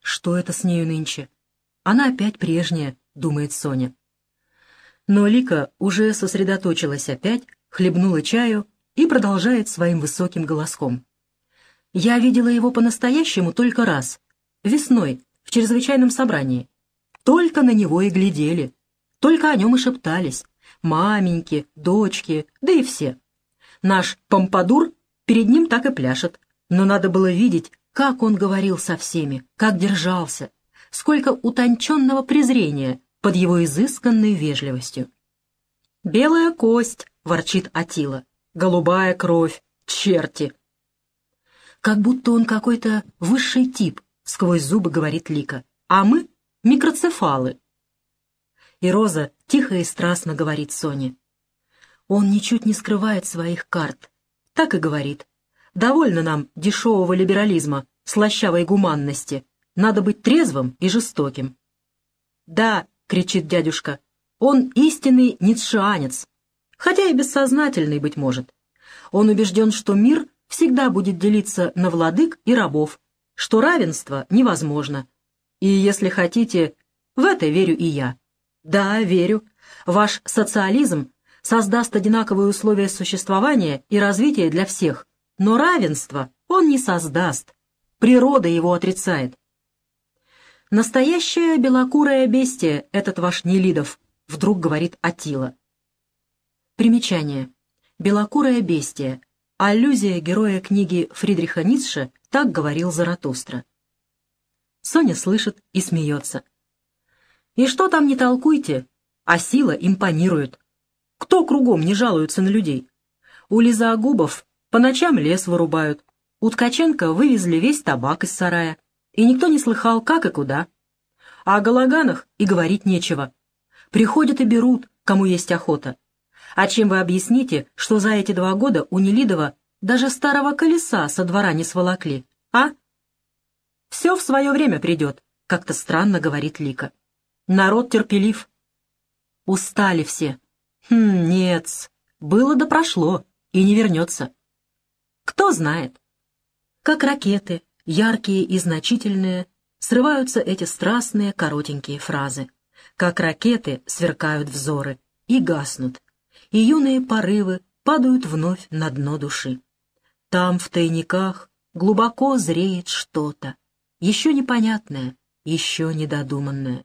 Что это с нею нынче? Она опять прежняя, думает Соня. Но Лика уже сосредоточилась опять, хлебнула чаю и продолжает своим высоким голоском. Я видела его по-настоящему только раз, весной, в чрезвычайном собрании. Только на него и глядели, только о нем и шептались. Маменьки, дочки, да и все. Наш помпадур перед ним так и пляшет, но надо было видеть, как он говорил со всеми, как держался, сколько утонченного презрения под его изысканной вежливостью. «Белая кость», — ворчит Атила, — «голубая кровь, черти». Как будто он какой-то высший тип, сквозь зубы говорит Лика, а мы — микроцефалы. И Роза тихо и страстно говорит Соне. Он ничуть не скрывает своих карт. Так и говорит. Довольно нам дешевого либерализма, слащавой гуманности. Надо быть трезвым и жестоким. «Да», — кричит дядюшка, — «он истинный ницшеанец, хотя и бессознательный, быть может. Он убежден, что мир всегда будет делиться на владык и рабов, что равенство невозможно. И, если хотите, в это верю и я. Да, верю. Ваш социализм создаст одинаковые условия существования и развития для всех, но равенство он не создаст. Природа его отрицает. «Настоящее белокурое бестие этот ваш Нелидов», — вдруг говорит Атила. Примечание. «Белокурое бестие». Аллюзия героя книги Фридриха Ницше «Так говорил Заратустра». Соня слышит и смеется. И что там не толкуйте, а сила импонирует. Кто кругом не жалуется на людей? У лизоогубов по ночам лес вырубают, у Ткаченко вывезли весь табак из сарая, и никто не слыхал, как и куда. А о Галаганах и говорить нечего. Приходят и берут, кому есть охота. А чем вы объясните, что за эти 2 года у Нелидова даже старого колеса со двора не сволокли, а? Все в свое время придет, как-то странно говорит Лика. Народ терпелив. Устали все. Нет, было да прошло, и не вернется. Кто знает. Как ракеты, яркие и значительные, срываются эти страстные коротенькие фразы. Как ракеты сверкают взоры и гаснут, и юные порывы падают вновь на дно души. Там, в тайниках, глубоко зреет что-то, еще непонятное, еще недодуманное.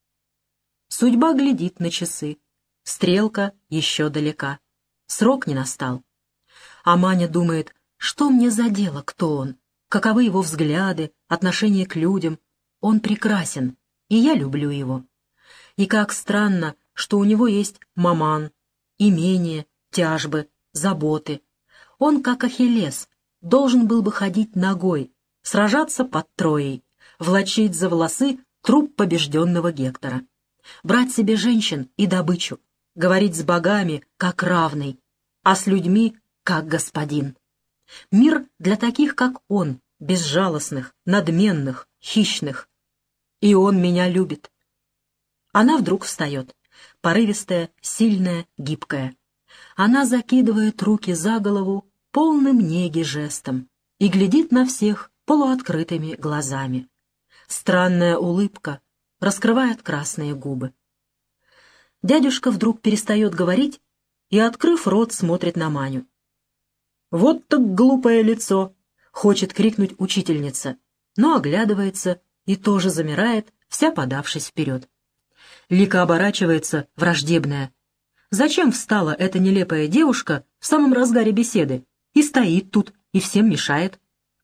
Судьба глядит на часы. Стрелка еще далека. Срок не настал. А Маня думает, что мне за дело, кто он, каковы его взгляды, отношение к людям. Он прекрасен, и я люблю его. И как странно, что у него есть маман, имение, тяжбы, заботы. Он, как Ахиллес, должен был бы ходить ногой, сражаться под Троей, влачить за волосы труп побежденного Гектора, брать себе женщин и добычу, говорить с богами, как равный, а с людьми, как господин. Мир для таких, как он, безжалостных, надменных, хищных. И он меня любит. Она вдруг встает, порывистая, сильная, гибкая. Она закидывает руки за голову полным неги жестом и глядит на всех полуоткрытыми глазами. Странная улыбка раскрывает красные губы. Дядюшка вдруг перестает говорить и, открыв рот, смотрит на Маню. «Вот так глупое лицо!» — хочет крикнуть учительница, но оглядывается и тоже замирает, вся подавшись вперед. Лика оборачивается, враждебная. Зачем встала эта нелепая девушка в самом разгаре беседы и стоит тут, и всем мешает?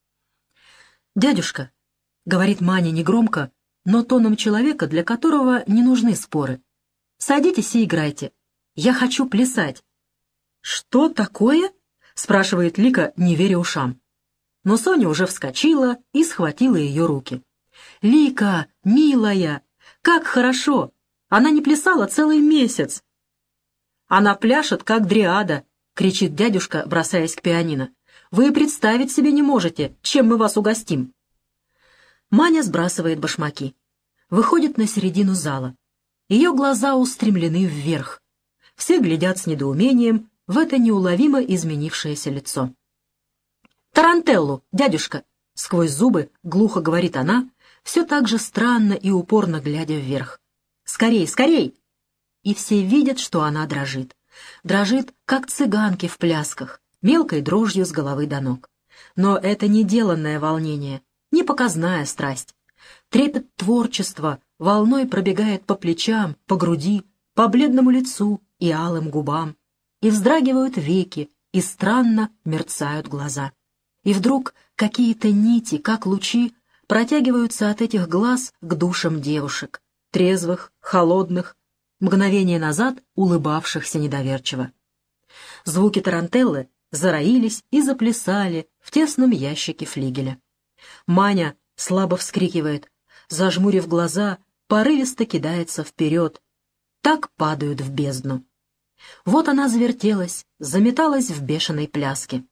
«Дядюшка», — говорит Маня негромко, но тоном человека, для которого не нужны споры, — «садитесь и играйте. Я хочу плясать». «Что такое?» — спрашивает Лика, не веря ушам. Но Соня уже вскочила и схватила ее руки. «Лика, милая, как хорошо! Она не плясала целый месяц!» «Она пляшет, как дриада!» — кричит дядюшка, бросаясь к пианино. «Вы представить себе не можете, чем мы вас угостим!» Маня сбрасывает башмаки. Выходит на середину зала. Ее глаза устремлены вверх. Все глядят с недоумением в это неуловимо изменившееся лицо. «Тарантеллу, дядюшка!» — сквозь зубы глухо говорит она, все так же странно и упорно глядя вверх. «Скорей, скорей!» И все видят, что она дрожит. Дрожит, как цыганки в плясках, мелкой дрожью с головы до ног. Но это не деланное волнение, не показная страсть. Трепет творчества волной пробегает по плечам, по груди, по бледному лицу и алым губам. И вздрагивают веки, и странно мерцают глаза. И вдруг какие-то нити, как лучи, протягиваются от этих глаз к душам девушек, трезвых, холодных, мгновение назад улыбавшихся недоверчиво. Звуки тарантеллы зароились и заплясали в тесном ящике флигеля. Маня слабо вскрикивает, зажмурив глаза, порывисто кидается вперед. Так падают в бездну. Вот она завертелась, заметалась в бешеной пляске.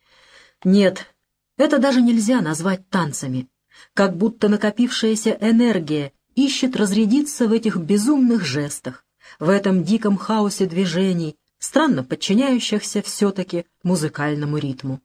Нет, это даже нельзя назвать танцами. Как будто накопившаяся энергия ищет разрядиться в этих безумных жестах, в этом диком хаосе движений, странно подчиняющихся все-таки музыкальному ритму.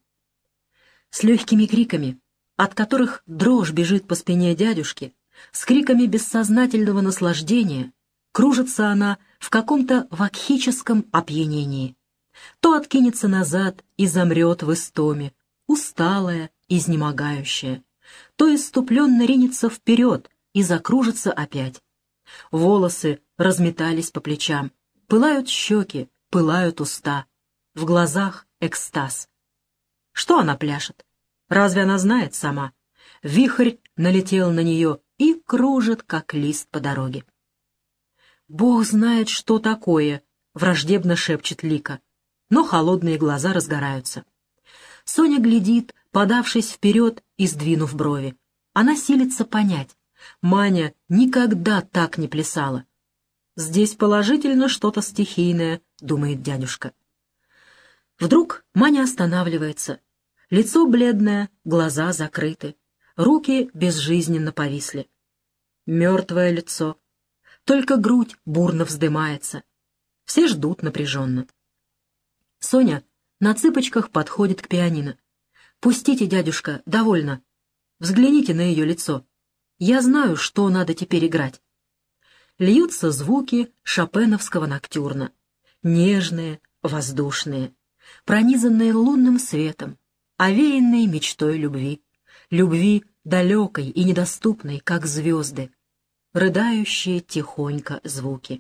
С легкими криками, от которых дрожь бежит по спине дядюшки, с криками бессознательного наслаждения, кружится она в каком-то вакхическом опьянении. То откинется назад и замрет в истоме, усталая, изнемогающая, то исступленно ринется вперед и закружится опять. Волосы разметались по плечам, пылают щеки, пылают уста, в глазах экстаз. Что она пляшет? Разве она знает сама? Вихрь налетел на нее и кружит, как лист по дороге. «Бог знает, что такое», — враждебно шепчет Лика, но холодные глаза разгораются. Соня глядит, подавшись вперед и сдвинув брови. Она силится понять. Маня никогда так не плясала. «Здесь положительно что-то стихийное», — думает дядюшка. Вдруг Маня останавливается. Лицо бледное, глаза закрыты, руки безжизненно повисли. Мертвое лицо. Только грудь бурно вздымается. Все ждут напряженно. Соня на цыпочках подходит к пианино. «Пустите, дядюшка, довольно. Взгляните на ее лицо. Я знаю, что надо теперь играть». Льются звуки шопеновского ноктюрна. Нежные, воздушные, пронизанные лунным светом, овеянные мечтой любви. Любви далекой и недоступной, как звезды. Рыдающие тихонько звуки.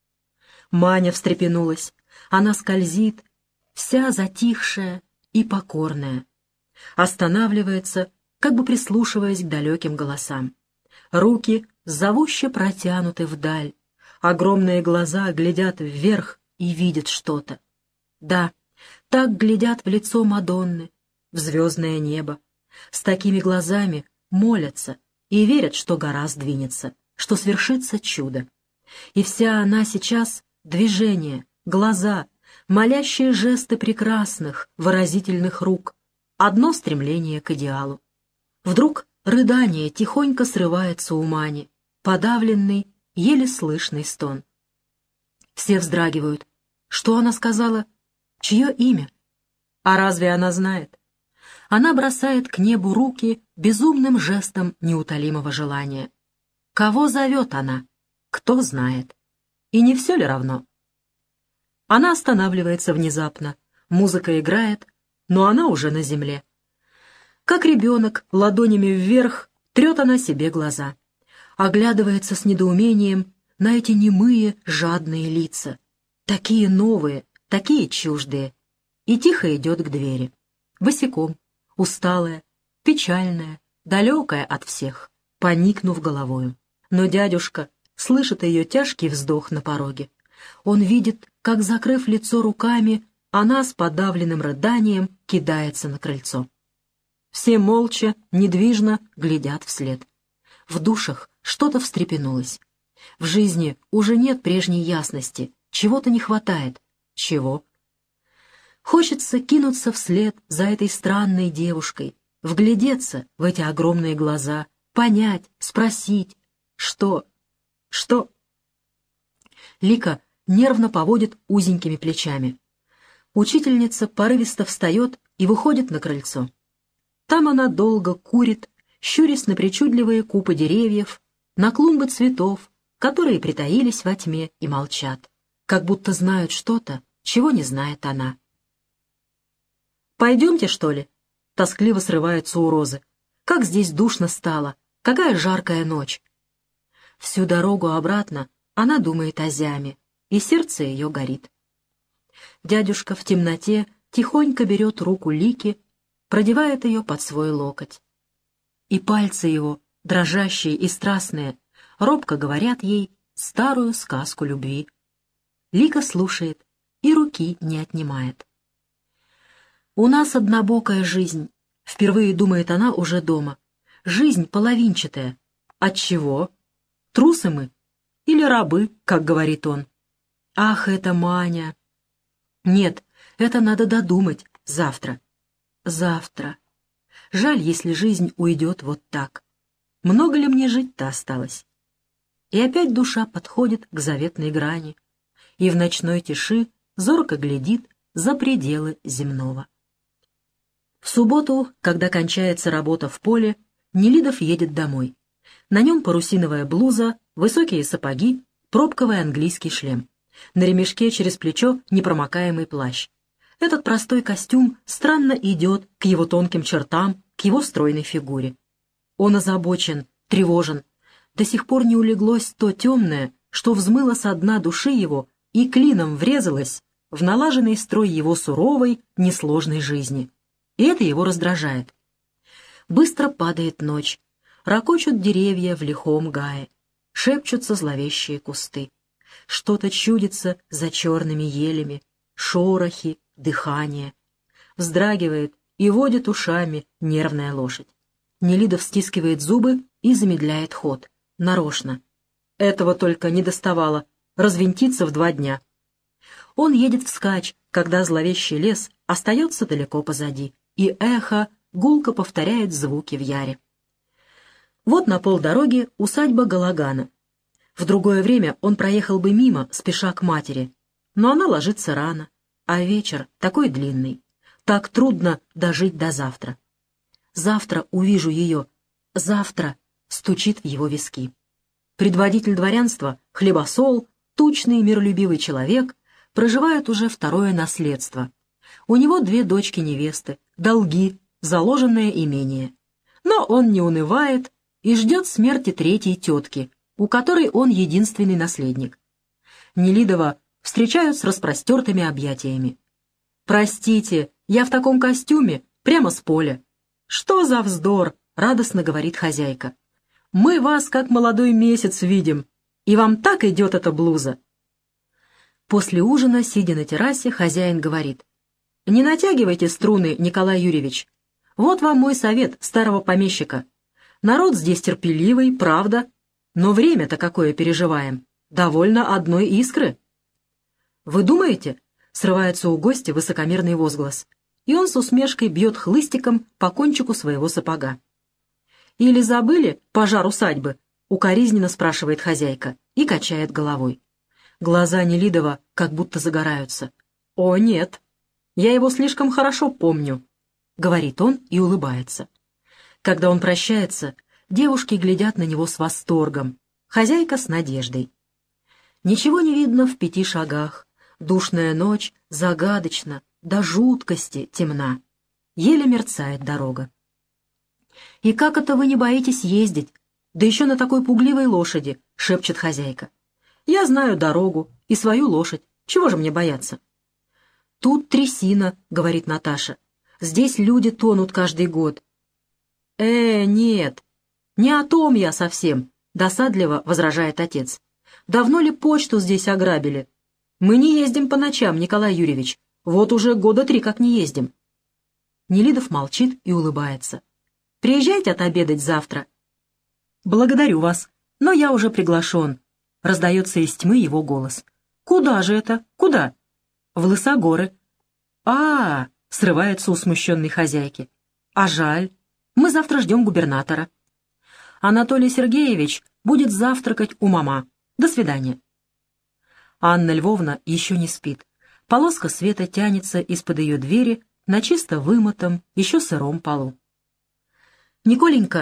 Маня встрепенулась. Она скользит, вся затихшая и покорная. Останавливается, как бы прислушиваясь к далеким голосам. Руки зовуще протянуты вдаль. Огромные глаза глядят вверх и видят что-то. Да, так глядят в лицо Мадонны, в звездное небо. С такими глазами молятся и верят, что гора сдвинется, что свершится чудо. И вся она сейчас — движение, глаза, молящие жесты прекрасных, выразительных рук, одно стремление к идеалу. Вдруг рыдание тихонько срывается у Мани, подавленный, еле слышный стон. Все вздрагивают. Что она сказала? Чье имя? А разве она знает? Она бросает к небу руки безумным жестом неутолимого желания. Кого зовет она? Кто знает? И не все ли равно? Она останавливается внезапно. Музыка играет, но она уже на земле. Как ребенок, ладонями вверх, трет она себе глаза. Оглядывается с недоумением на эти немые, жадные лица. Такие новые, такие чуждые. И тихо идет к двери. Босиком, усталая, печальная, далекая от всех, поникнув головою. Но дядюшка слышит ее тяжкий вздох на пороге. Он видит, как, закрыв лицо руками, она с подавленным рыданием кидается на крыльцо. Все молча, недвижно глядят вслед. В душах что-то встрепенулось. В жизни уже нет прежней ясности, чего-то не хватает. Чего? Хочется кинуться вслед за этой странной девушкой, вглядеться в эти огромные глаза, понять, спросить, что? Что? Лика нервно поводит узенькими плечами. Учительница порывисто встает и выходит на крыльцо. Там она долго курит, щурясь на причудливые купы деревьев, на клумбы цветов, которые притаились во тьме и молчат, как будто знают что-то, чего не знает она. «Пойдемте, что ли?» — тоскливо срываются у Розы. «Как здесь душно стало! Какая жаркая ночь!» Всю дорогу обратно она думает о Зяме, и сердце ее горит. Дядюшка в темноте тихонько берет руку Лики, продевает ее под свой локоть. И пальцы его, дрожащие и страстные, робко говорят ей старую сказку любви. Лика слушает и руки не отнимает. «У нас однобокая жизнь», — впервые думает она уже дома. «Жизнь половинчатая. Отчего? Трусы мы? Или рабы, как говорит он? Ах, это Маня! Нет, это надо додумать завтра. Завтра. Жаль, если жизнь уйдет вот так. Много ли мне жить-то осталось?» И опять душа подходит к заветной грани, и в ночной тиши зорко глядит за пределы земного. В субботу, когда кончается работа в поле, Нелидов едет домой. На нем парусиновая блуза, высокие сапоги, пробковый английский шлем. На ремешке через плечо непромокаемый плащ. Этот простой костюм странно идет к его тонким чертам, к его стройной фигуре. Он озабочен, тревожен. До сих пор не улеглось то темное, что взмыло со дна души его и клином врезалось в налаженный строй его суровой, несложной жизни. И это его раздражает. Быстро падает ночь, ракочут деревья в лихом гае, шепчутся зловещие кусты. Что-то чудится за черными елями, шорохи, дыхание. Вздрагивает и водит ушами нервная лошадь. Нелидов стискивает зубы и замедляет ход. Нарочно. Этого только не доставало — развинтиться в 2 дня. Он едет вскачь, когда зловещий лес остается далеко позади, и эхо гулко повторяет звуки в яре. Вот на полдороги усадьба Галагана. В другое время он проехал бы мимо, спеша к матери, но она ложится рано, а вечер такой длинный. Так трудно дожить до завтра. Завтра увижу ее. Завтра стучит в его виски. Предводитель дворянства, хлебосол, тучный миролюбивый человек, проживает уже 2-е наследство. У него 2 дочки-невесты, долги, заложенное имение. Но он не унывает и ждет смерти 3-й тетки, у которой он единственный наследник. Нелидова встречают с распростертыми объятиями. «Простите, я в таком костюме, прямо с поля». «Что за вздор!» — радостно говорит хозяйка. «Мы вас как молодой месяц видим, и вам так идет эта блуза». После ужина, сидя на террасе, хозяин говорит: «Не натягивайте струны, Николай Юрьевич. Вот вам мой совет старого помещика. Народ здесь терпеливый, правда, но время-то какое переживаем. Довольно одной искры». «Вы думаете?» — срывается у гостя высокомерный возглас, и он с усмешкой бьет хлыстиком по кончику своего сапога. «Или забыли пожар усадьбы?» — укоризненно спрашивает хозяйка и качает головой. Глаза Нелидова как будто загораются. «О, нет, я его слишком хорошо помню», — говорит он и улыбается. Когда он прощается, девушки глядят на него с восторгом, хозяйка с надеждой. Ничего не видно в 5 шагах. Душная ночь загадочна, до жуткости темна. Еле мерцает дорога. «И как это вы не боитесь ездить? Да еще на такой пугливой лошади», — шепчет хозяйка. «Я знаю дорогу и свою лошадь. Чего же мне бояться?» «Тут трясина», — говорит Наташа. «Здесь люди тонут каждый год». Нет, не о том я совсем», — досадливо возражает отец. «Давно ли почту здесь ограбили? Мы не ездим по ночам, Николай Юрьевич. Вот уже 3 года как не ездим». Нелидов молчит и улыбается. «Приезжайте отобедать завтра». «Благодарю вас, но я уже приглашен», — раздается из тьмы его голос. «Куда же это? Куда?» «В Лысогоры». Срывается у смущенной хозяйки. «А жаль. Мы завтра ждем губернатора». «Анатолий Сергеевич будет завтракать у мама. До свидания». Анна Львовна еще не спит. Полоска света тянется из-под ее двери на чисто вымытом, еще сыром полу. «Николенька,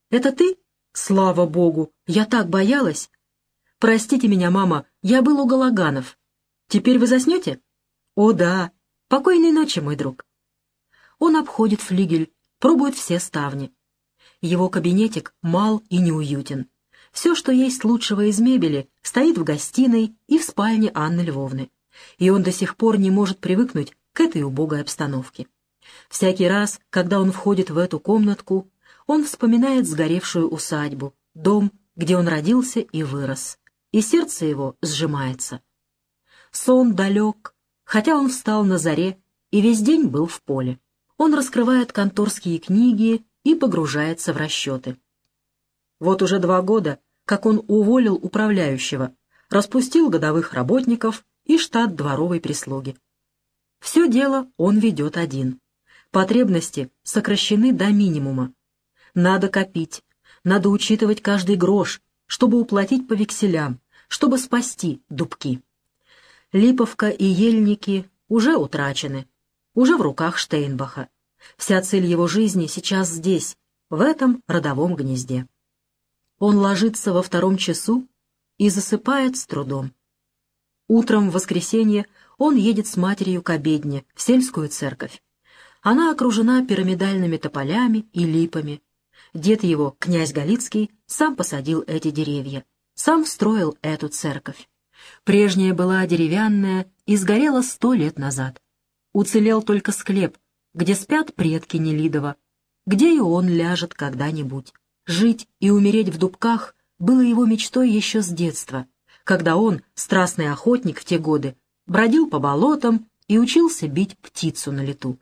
Это ты? Слава Богу, я так боялась. Простите меня, мама, я был у Галаганов. Теперь вы заснете? О, да. Покойной ночи, мой друг. Он обходит флигель, пробует все ставни. Его кабинетик мал и неуютен. Все, что есть лучшего из мебели, стоит в гостиной и в спальне Анны Львовны. И он до сих пор не может привыкнуть к этой убогой обстановке. Всякий раз, когда он входит в эту комнатку, он вспоминает сгоревшую усадьбу, дом, где он родился и вырос, и сердце его сжимается. Сон далек, хотя он встал на заре и весь день был в поле. Он раскрывает конторские книги и погружается в расчеты. Вот уже 2 года, как он уволил управляющего, распустил годовых работников и штат дворовой прислуги. Все дело он ведет один. Потребности сокращены до минимума. Надо копить, надо учитывать каждый грош, чтобы уплатить по векселям, чтобы спасти дубки. Липовка и ельники уже утрачены, уже в руках Штейнбаха. Вся цель его жизни сейчас здесь, в этом родовом гнезде. Он ложится во 2 часу и засыпает с трудом. Утром в воскресенье он едет с матерью к обедне в сельскую церковь. Она окружена пирамидальными тополями и липами. Дед его, князь Галицкий, сам посадил эти деревья, сам строил эту церковь. Прежняя была деревянная и сгорела 100 лет назад. Уцелел только склеп, где спят предки Нелидова, где и он ляжет когда-нибудь. Жить и умереть в Дубках было его мечтой еще с детства, когда он, страстный охотник в те годы, бродил по болотам и учился бить птицу на лету.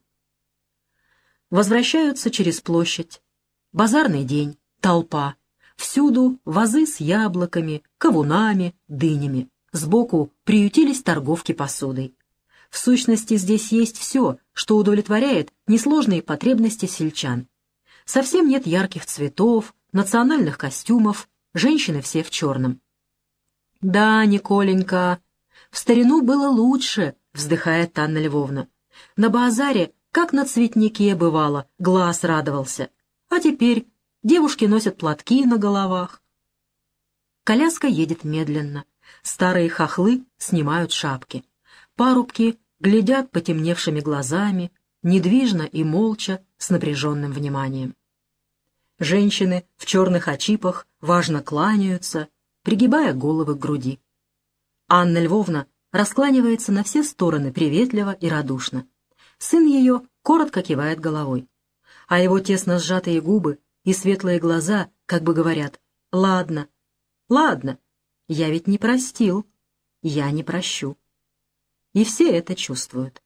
Возвращаются через площадь. Базарный день, толпа. Всюду вазы с яблоками, кавунами, дынями. Сбоку приютились торговки посудой. В сущности, здесь есть все, что удовлетворяет несложные потребности сельчан. Совсем нет ярких цветов, национальных костюмов, женщины все в черном. «Да, Николенька, в старину было лучше», — вздыхает Анна Львовна. «На базаре, как на цветнике бывало, глаз радовался. А теперь девушки носят платки на головах». Коляска едет медленно. Старые хохлы снимают шапки. Парубки глядят потемневшими глазами, недвижно и молча, с напряженным вниманием. Женщины в черных очипах важно кланяются, пригибая головы к груди. Анна Львовна раскланивается на все стороны приветливо и радушно. Сын ее коротко кивает головой, а его тесно сжатые губы и светлые глаза как бы говорят: «Ладно, ладно, я ведь не простил, я не прощу». И все это чувствуют.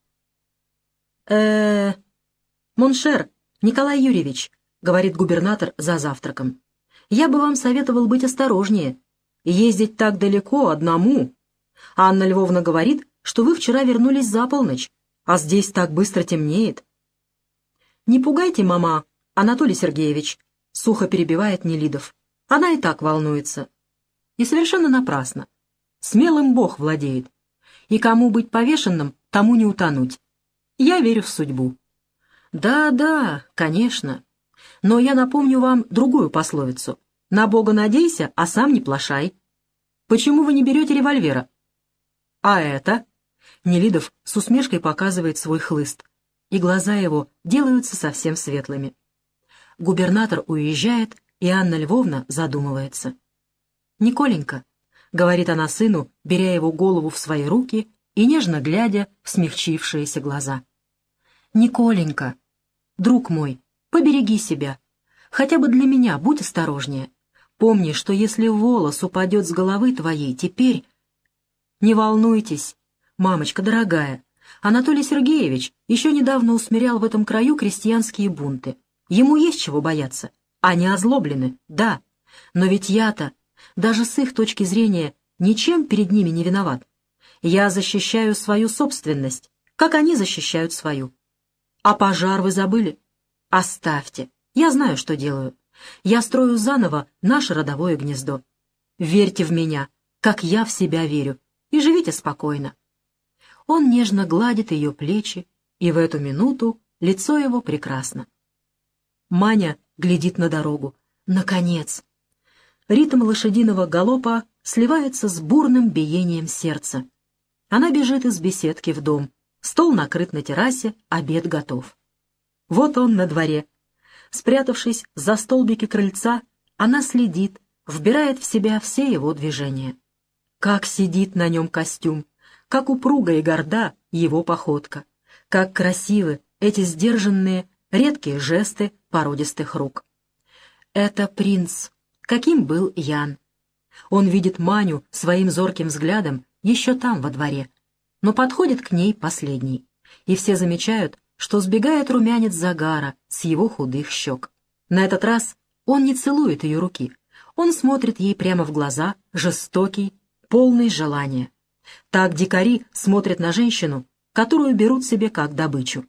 «Моншер, Николай Юрьевич», — говорит губернатор за завтраком, — «я бы вам советовал быть осторожнее. Ездить так далеко одному. Анна Львовна говорит, что вы вчера вернулись за полночь, а здесь так быстро темнеет». «Не пугайте, мама, Анатолий Сергеевич», — сухо перебивает Нелидов. «Она и так волнуется. И совершенно напрасно. Смелым Бог владеет. И кому быть повешенным, тому не утонуть. Я верю в судьбу». «Да, конечно. Но я напомню вам другую пословицу. На Бога надейся, а сам не плашай. Почему вы не берете револьвера?» «А это?» Нелидов с усмешкой показывает свой хлыст, и глаза его делаются совсем светлыми. Губернатор уезжает, и Анна Львовна задумывается. «Николенька», — говорит она сыну, беря его голову в свои руки и нежно глядя в смягчившиеся глаза. «Николенька, друг мой, побереги себя. Хотя бы для меня будь осторожнее. Помни, что если волос упадет с головы твоей теперь...» «Не волнуйтесь, мамочка дорогая. Анатолий Сергеевич еще недавно усмирял в этом краю крестьянские бунты. Ему есть чего бояться. Они озлоблены, да. Но ведь я-то, даже с их точки зрения, ничем перед ними не виноват. Я защищаю свою собственность, как они защищают свою. А пожар вы забыли? Оставьте. Я знаю, что делаю. Я строю заново наше родовое гнездо. Верьте в меня, как я в себя верю, и живите спокойно». Он нежно гладит ее плечи, и в эту минуту лицо его прекрасно. Маня глядит на дорогу, Наконец! Ритм лошадиного галопа сливается с бурным биением сердца. Она бежит из беседки в дом. Стол накрыт на террасе, обед готов. Вот он на дворе. Спрятавшись за столбики крыльца, она следит, вбирает в себя все его движения. Как сидит на нем костюм, как упруга и горда его походка, как красивы эти сдержанные, редкие жесты породистых рук. Это принц, каким был Ян. Он видит Маню своим зорким взглядом еще там, во дворе, но подходит к ней последний, и все замечают, что сбегает румянец загара с его худых щек. На этот раз он не целует ее руки, он смотрит ей прямо в глаза, жестокий, полный желания. Так дикари смотрят на женщину, которую берут себе как добычу.